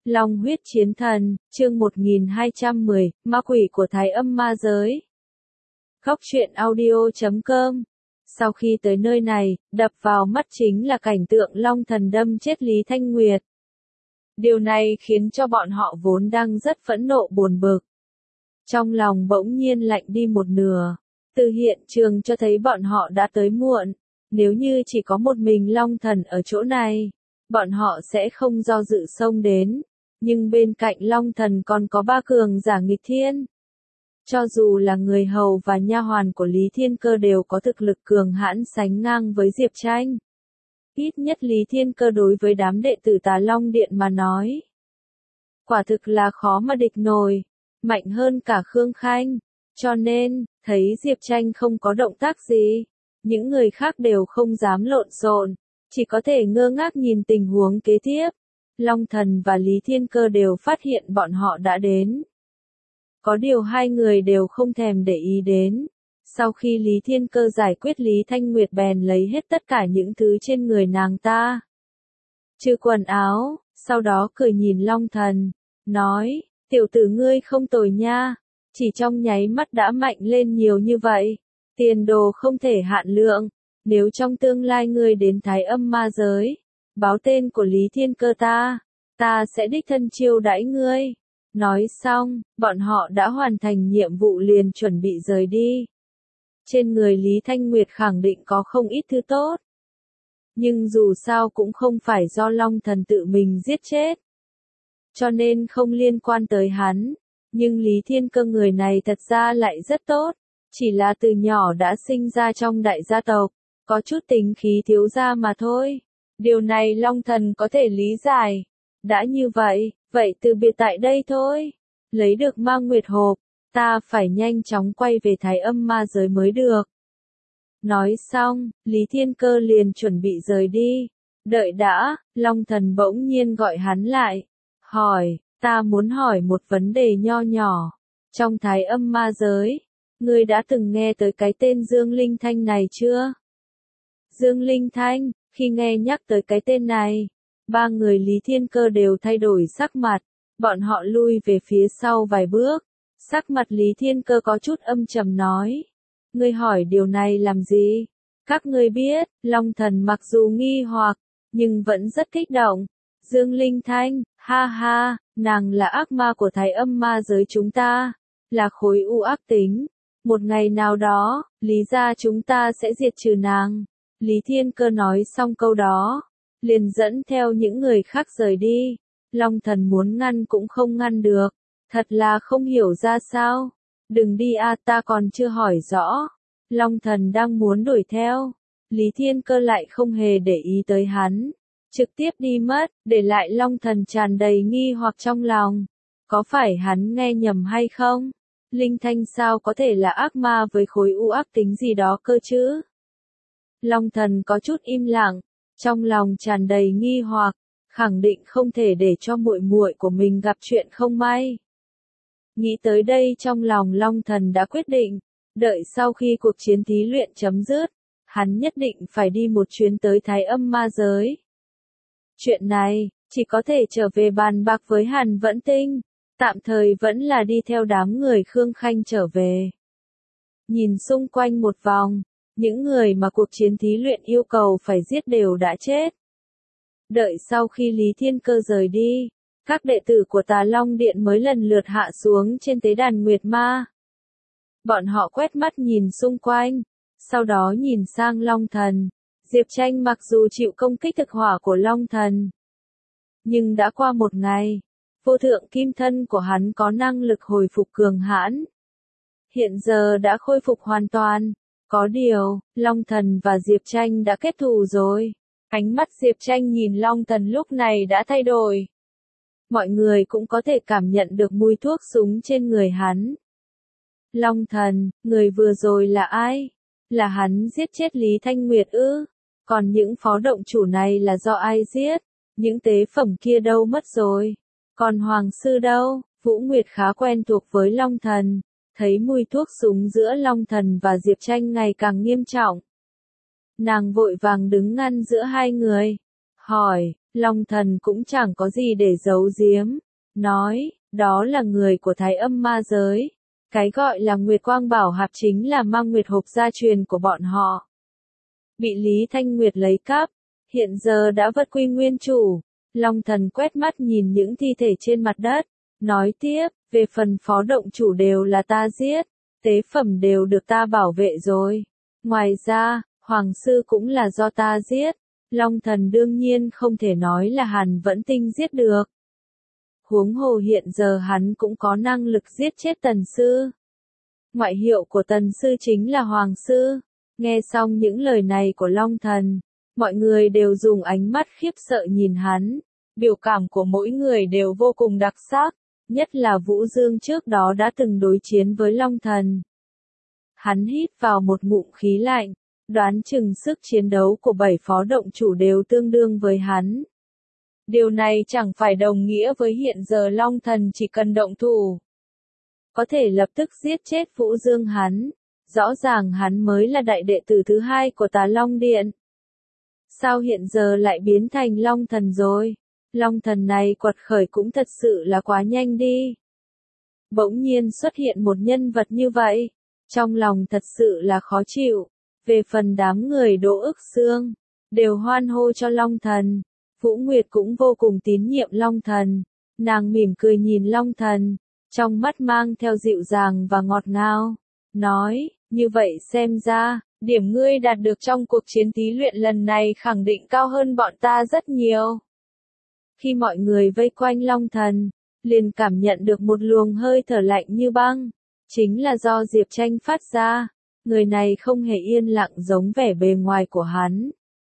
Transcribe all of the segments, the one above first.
Long huyết chiến thần, chương 1210, ma quỷ của Thái Âm ma giới. Góc truyện audio.com. Sau khi tới nơi này, đập vào mắt chính là cảnh tượng Long thần đâm chết Lý Thanh Nguyệt. Điều này khiến cho bọn họ vốn đang rất phẫn nộ buồn bực. Trong lòng bỗng nhiên lạnh đi một nửa. Từ hiện trường cho thấy bọn họ đã tới muộn. Nếu như chỉ có một mình Long thần ở chỗ này, bọn họ sẽ không do dự xông đến. Nhưng bên cạnh Long thần còn có ba cường giả nghịch thiên. Cho dù là người hầu và nha hoàn của Lý Thiên Cơ đều có thực lực cường hãn sánh ngang với Diệp Tranh. Ít nhất Lý Thiên Cơ đối với đám đệ tử Tà Long Điện mà nói, quả thực là khó mà địch nổi, mạnh hơn cả Khương Khanh. Cho nên, thấy Diệp Tranh không có động tác gì, những người khác đều không dám lộn xộn, chỉ có thể ngơ ngác nhìn tình huống kế tiếp. Long thần và Lý Thiên Cơ đều phát hiện bọn họ đã đến. Có điều hai người đều không thèm để ý đến. Sau khi Lý Thiên Cơ giải quyết Lý Thanh Nguyệt bèn lấy hết tất cả những thứ trên người nàng ta, trừ quần áo, sau đó cười nhìn Long thần, nói, tiểu tử ngươi không tồi nha, chỉ trong nháy mắt đã mạnh lên nhiều như vậy, tiền đồ không thể hạn lượng, nếu trong tương lai ngươi đến Thái Âm ma giới, báo tên của Lý Thiên Cơ ta sẽ đích thân chiêu đãi ngươi. Nói xong, bọn họ đã hoàn thành nhiệm vụ liền chuẩn bị rời đi. Trên người Lý Thanh Nguyệt khẳng định có không ít thứ tốt. Nhưng dù sao cũng không phải do Long thần tự mình giết chết. Cho nên không liên quan tới hắn. Nhưng Lý Thiên Cơ người này thật ra lại rất tốt. Chỉ là từ nhỏ đã sinh ra trong đại gia tộc. Có chút tính khí thiếu gia mà thôi. Điều này Long thần có thể lý giải. Đã như vậy, vậy từ biệt tại đây thôi. Lấy được ma nguyệt hộp, ta phải nhanh chóng quay về Thái Âm ma giới mới được. Nói xong, Lý Thiên Cơ liền chuẩn bị rời đi. Đợi đã, Long thần bỗng nhiên gọi hắn lại. Hỏi, ta muốn hỏi một vấn đề nho nhỏ. Trong Thái Âm ma giới, ngươi đã từng nghe tới cái tên Dương Linh Thanh này chưa? Dương Linh Thanh, khi nghe nhắc tới cái tên này, ba người Lý Thiên Cơ đều thay đổi sắc mặt, bọn họ lui về phía sau vài bước. Sắc mặt Lý Thiên Cơ có chút âm trầm nói, ngươi hỏi điều này làm gì? Các ngươi biết, Long thần mặc dù nghi hoặc, nhưng vẫn rất kích động. Dương Linh Thanh, ha ha, nàng là ác ma của Thái Âm ma giới chúng ta, là khối u ác tính. Một ngày nào đó, Lý gia chúng ta sẽ diệt trừ nàng. Lý Thiên Cơ nói xong câu đó, liền dẫn theo những người khác rời đi. Long thần muốn ngăn cũng không ngăn được. Thật là không hiểu ra sao. Đừng đi a, ta còn chưa hỏi rõ. Long thần đang muốn đuổi theo. Lý Thiên Cơ lại không hề để ý tới hắn. Trực tiếp đi mất, để lại Long thần tràn đầy nghi hoặc trong lòng. Có phải hắn nghe nhầm hay không? Linh Thanh sao có thể là ác ma với khối u ác tính gì đó cơ chứ? Long thần có chút im lặng, trong lòng tràn đầy nghi hoặc, khẳng định không thể để cho muội muội của mình gặp chuyện không may. Nghĩ tới đây trong lòng Long thần đã quyết định, đợi sau khi cuộc chiến thí luyện chấm dứt, hắn nhất định phải đi một chuyến tới Thái Âm ma giới. Chuyện này, chỉ có thể trở về bàn bạc với Hàn Vẫn Tinh, tạm thời vẫn là đi theo đám người Khương Khanh trở về. Nhìn xung quanh một vòng, những người mà cuộc chiến thí luyện yêu cầu phải giết đều đã chết. Đợi sau khi Lý Thiên Cơ rời đi, các đệ tử của Tà Long Điện mới lần lượt hạ xuống trên tế đàn Nguyệt Ma. Bọn họ quét mắt nhìn xung quanh, sau đó nhìn sang Long thần. Diệp Tranh mặc dù chịu công kích thực hỏa của Long thần, nhưng đã qua một ngày, vô thượng kim thân của hắn có năng lực hồi phục cường hãn. Hiện giờ đã khôi phục hoàn toàn. Có điều, Long thần và Diệp Tranh đã kết thù rồi. Ánh mắt Diệp Tranh nhìn Long thần lúc này đã thay đổi. Mọi người cũng có thể cảm nhận được mùi thuốc súng trên người hắn. Long thần, người vừa rồi là ai? Là hắn giết chết Lý Thanh Nguyệt ư? Còn những phó động chủ này là do ai giết? Những tế phẩm kia đâu mất rồi? Còn Hoàng sư đâu? Vũ Nguyệt khá quen thuộc với Long thần. Thấy mùi thuốc súng giữa Long thần và Diệp Tranh ngày càng nghiêm trọng. Nàng vội vàng đứng ngăn giữa hai người. Hỏi, Long Thần cũng chẳng có gì để giấu giếm, nói, đó là người của Thái Âm Ma giới. Cái gọi là Nguyệt Quang Bảo Hạp chính là Ma Nguyệt hộp gia truyền của bọn họ. Bị Lý Thanh Nguyệt lấy cắp, hiện giờ đã vất quy nguyên chủ. Long Thần quét mắt nhìn những thi thể trên mặt đất, nói tiếp, về phần phó động chủ đều là ta giết, tế phẩm đều được ta bảo vệ rồi. Ngoài ra, Hoàng Sư cũng là do ta giết. Long Thần đương nhiên không thể nói là Hàn Vẫn Tinh giết được. Huống hồ hiện giờ hắn cũng có năng lực giết chết Tần Sư. Ngoại hiệu của Tần Sư chính là Hoàng Sư. Nghe xong những lời này của Long Thần, mọi người đều dùng ánh mắt khiếp sợ nhìn hắn. Biểu cảm của mỗi người đều vô cùng đặc sắc, nhất là Vũ Dương trước đó đã từng đối chiến với Long Thần. Hắn hít vào một ngụm khí lạnh, đoán chừng sức chiến đấu của 7 phó động chủ đều tương đương với hắn. Điều này chẳng phải đồng nghĩa với hiện giờ Long Thần chỉ cần động thủ, có thể lập tức giết chết Vũ Dương hắn. Rõ ràng hắn mới là đại đệ tử thứ 2 của Tà Long Điện. Sao hiện giờ lại biến thành Long Thần rồi? Long Thần này quật khởi cũng thật sự là quá nhanh đi. Bỗng nhiên xuất hiện một nhân vật như vậy, trong lòng thật sự là khó chịu. Về phần đám người Đỗ Ức Xương, đều hoan hô cho Long Thần. Vũ Nguyệt cũng vô cùng tín nhiệm Long Thần. Nàng mỉm cười nhìn Long Thần, trong mắt mang theo dịu dàng và ngọt ngào, nói, như vậy xem ra, điểm ngươi đạt được trong cuộc chiến thí luyện lần này khẳng định cao hơn bọn ta rất nhiều. Khi mọi người vây quanh Long Thần, liền cảm nhận được một luồng hơi thở lạnh như băng, chính là do Diệp Tranh phát ra. Người này không hề yên lặng giống vẻ bề ngoài của hắn.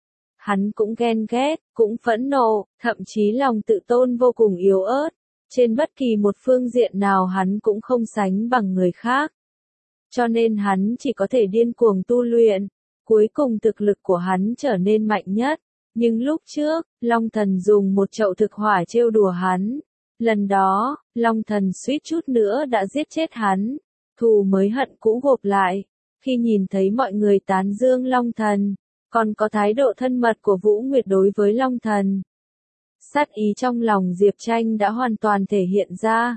Hắn cũng ghen ghét, cũng phẫn nộ, thậm chí lòng tự tôn vô cùng yếu ớt. Trên bất kỳ một phương diện nào hắn cũng không sánh bằng người khác. Cho nên hắn chỉ có thể điên cuồng tu luyện. Cuối cùng thực lực của hắn trở nên mạnh nhất. Nhưng lúc trước, Long Thần dùng một chậu thực hỏa trêu đùa hắn. Lần đó, Long Thần suýt chút nữa đã giết chết hắn. Thù mới hận cũ gộp lại. Khi nhìn thấy mọi người tán dương Long Thần, còn có thái độ thân mật của Vũ Nguyệt đối với Long Thần, sát ý trong lòng Diệp Tranh đã hoàn toàn thể hiện ra.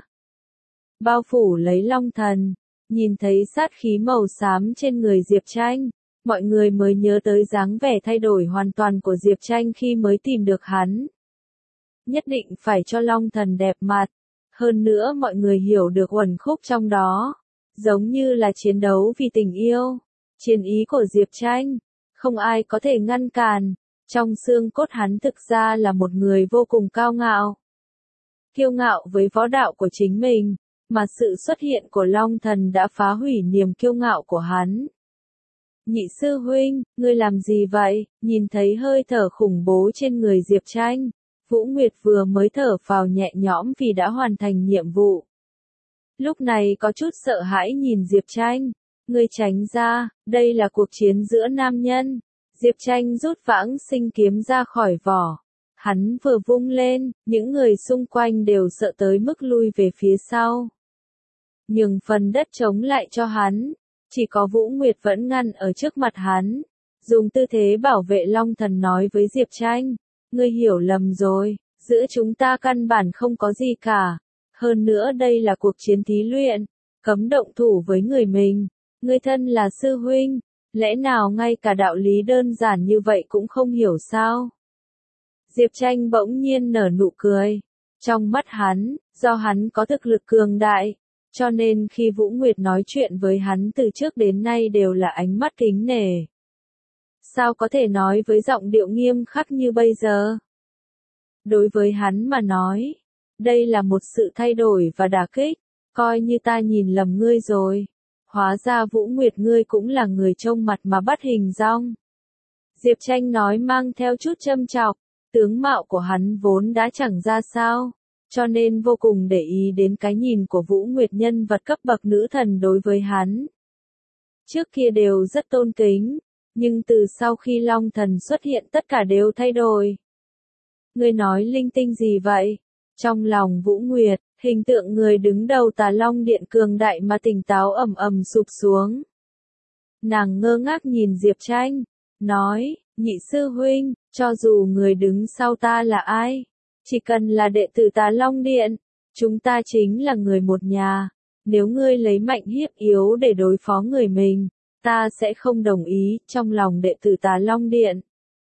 Bao phủ lấy Long Thần, nhìn thấy sát khí màu xám trên người Diệp Tranh, mọi người mới nhớ tới dáng vẻ thay đổi hoàn toàn của Diệp Tranh khi mới tìm được hắn. Nhất định phải cho Long Thần đẹp mặt. Hơn nữa mọi người hiểu được uẩn khúc trong đó. Giống như là chiến đấu vì tình yêu. Chiến ý của Diệp Tranh, không ai có thể ngăn cản. Trong xương cốt hắn thực ra là một người vô cùng cao ngạo. Kiêu ngạo với võ đạo của chính mình, mà sự xuất hiện của Long Thần đã phá hủy niềm kiêu ngạo của hắn. Nhị sư huynh, ngươi làm gì vậy? Nhìn thấy hơi thở khủng bố trên người Diệp Tranh, Vũ Nguyệt vừa mới thở phào nhẹ nhõm vì đã hoàn thành nhiệm vụ. Lúc này có chút sợ hãi nhìn Diệp Tranh, ngươi tránh ra, đây là cuộc chiến giữa nam nhân. Diệp Tranh rút Vãng Sinh kiếm ra khỏi vỏ. Hắn vừa vung lên, những người xung quanh đều sợ tới mức lui về phía sau. Nhường phần đất trống lại cho hắn. Chỉ có Vũ Nguyệt vẫn ngăn ở trước mặt hắn. Dùng tư thế bảo vệ Long Thần nói với Diệp Tranh. Ngươi hiểu lầm rồi, giữa chúng ta căn bản không có gì cả. Hơn nữa đây là cuộc chiến thí luyện. Cấm động thủ với người mình. Ngươi thân là sư huynh. Lẽ nào ngay cả đạo lý đơn giản như vậy cũng không hiểu sao? Diệp Tranh bỗng nhiên nở nụ cười. Trong mắt hắn, do hắn có thực lực cường đại, cho nên khi Vũ Nguyệt nói chuyện với hắn từ trước đến nay đều là ánh mắt kính nể. Sao có thể nói với giọng điệu nghiêm khắc như bây giờ? Đối với hắn mà nói, đây là một sự thay đổi và đả kích, coi như ta nhìn lầm ngươi rồi. Hóa ra Vũ Nguyệt ngươi cũng là người trông mặt mà bắt hình dong. Diệp Tranh nói mang theo chút châm chọc, tướng mạo của hắn vốn đã chẳng ra sao, cho nên vô cùng để ý đến cái nhìn của Vũ Nguyệt nhân vật cấp bậc nữ thần đối với hắn. Trước kia đều rất tôn kính, nhưng từ sau khi Long Thần xuất hiện tất cả đều thay đổi. Ngươi nói linh tinh gì vậy? Trong lòng Vũ Nguyệt, hình tượng người đứng đầu Tà Long Điện cường đại mà tỉnh táo ầm ầm sụp xuống. Nàng ngơ ngác nhìn Diệp Tranh, nói, nhị sư huynh, Cho dù người đứng sau ta là ai, chỉ cần là đệ tử Tà Long Điện, chúng ta chính là người một nhà. Nếu ngươi lấy mạnh hiếp yếu để đối phó người mình, ta sẽ không đồng ý. Trong lòng đệ tử Tà Long Điện,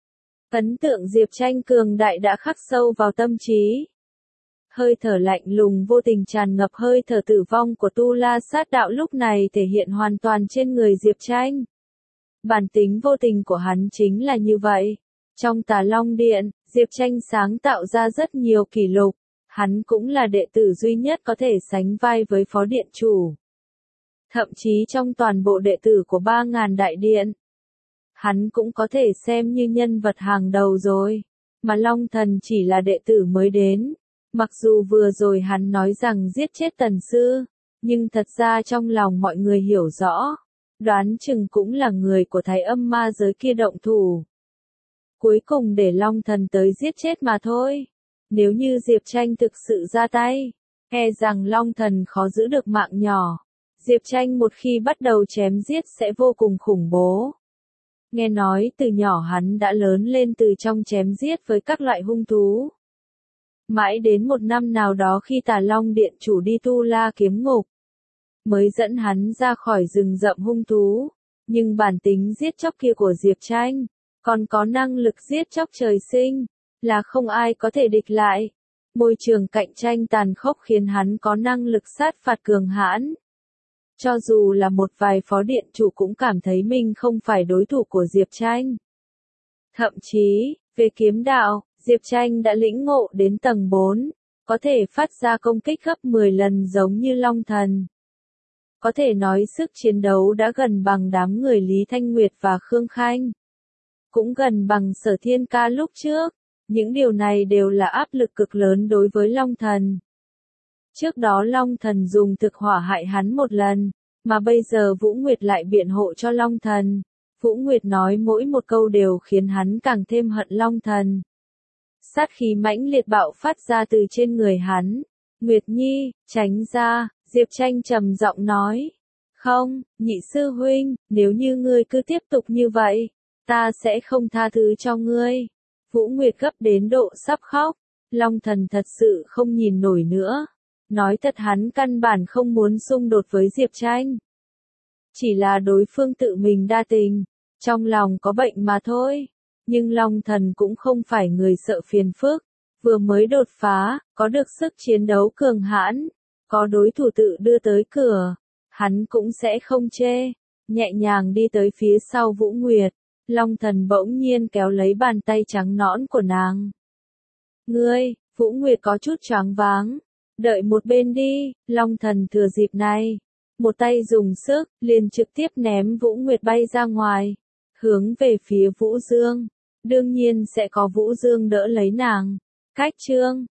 ấn tượng Diệp Tranh cường đại đã khắc sâu vào tâm trí. Hơi thở lạnh lùng vô tình tràn ngập hơi thở tử vong của Tu La Sát Đạo lúc này thể hiện hoàn toàn trên người Diệp Tranh. Bản tính vô tình của hắn chính là như vậy. Trong Tà Long Điện, Diệp Tranh sáng tạo ra rất nhiều kỷ lục. Hắn cũng là đệ tử duy nhất có thể sánh vai với Phó Điện Chủ. Thậm chí trong toàn bộ đệ tử của 3.000 đại điện, hắn cũng có thể xem như nhân vật hàng đầu rồi. Mà Long Thần chỉ là đệ tử mới đến. Mặc dù vừa rồi hắn nói rằng giết chết Tần Sư, nhưng thật ra trong lòng mọi người hiểu rõ. Đoán chừng cũng là người của Thái Âm Ma giới kia động thủ. Cuối cùng để Long Thần tới giết chết mà thôi. Nếu như Diệp Tranh thực sự ra tay, e rằng Long Thần khó giữ được mạng nhỏ. Diệp Tranh một khi bắt đầu chém giết sẽ vô cùng khủng bố. Nghe nói từ nhỏ hắn đã lớn lên từ trong chém giết với các loại hung thú. Mãi đến một năm nào đó khi Tà Long Điện Chủ đi Tu La Kiếm Ngục, mới dẫn hắn ra khỏi rừng rậm hung thú. Nhưng bản tính giết chóc kia của Diệp Tranh, còn có năng lực giết chóc trời sinh, là không ai có thể địch lại. Môi trường cạnh tranh tàn khốc khiến hắn có năng lực sát phạt cường hãn. Cho dù là một vài phó điện chủ cũng cảm thấy mình không phải đối thủ của Diệp Tranh. Thậm chí, về kiếm đạo, Diệp Tranh đã lĩnh ngộ đến tầng 4, có thể phát ra công kích gấp 10 lần giống như Long Thần. Có thể nói sức chiến đấu đã gần bằng đám người Lý Thanh Nguyệt và Khương Khanh. Cũng gần bằng Sở Thiên Ca lúc trước. Những điều này đều là áp lực cực lớn đối với Long Thần. Trước đó Long Thần dùng thực hỏa hại hắn một lần, mà bây giờ Vũ Nguyệt lại biện hộ cho Long Thần. Vũ Nguyệt nói mỗi một câu đều khiến hắn càng thêm hận Long Thần. Sát khí mãnh liệt bạo phát ra từ trên người hắn. Nguyệt Nhi, tránh ra, Diệp Tranh trầm giọng nói. Không, nhị sư huynh, nếu như ngươi cứ tiếp tục như vậy, ta sẽ không tha thứ cho ngươi. Vũ Nguyệt gấp đến độ sắp khóc. Long Thần thật sự không nhìn nổi nữa. Nói thật hắn căn bản không muốn xung đột với Diệp Tranh. Chỉ là đối phương tự mình đa tình, trong lòng có bệnh mà thôi. Nhưng Long Thần cũng không phải người sợ phiền phức. Vừa mới đột phá, có được sức chiến đấu cường hãn, có đối thủ tự đưa tới cửa, hắn cũng sẽ không chê. Nhẹ nhàng đi tới phía sau Vũ Nguyệt, Long Thần bỗng nhiên kéo lấy bàn tay trắng nõn của nàng. Ngươi, Vũ Nguyệt có chút choáng váng. Đợi một bên đi, Long Thần thừa dịp này. Một tay dùng sức, liền trực tiếp ném Vũ Nguyệt bay ra ngoài. Hướng về phía Vũ Dương. Đương nhiên sẽ có Vũ Dương đỡ lấy nàng. Cách chương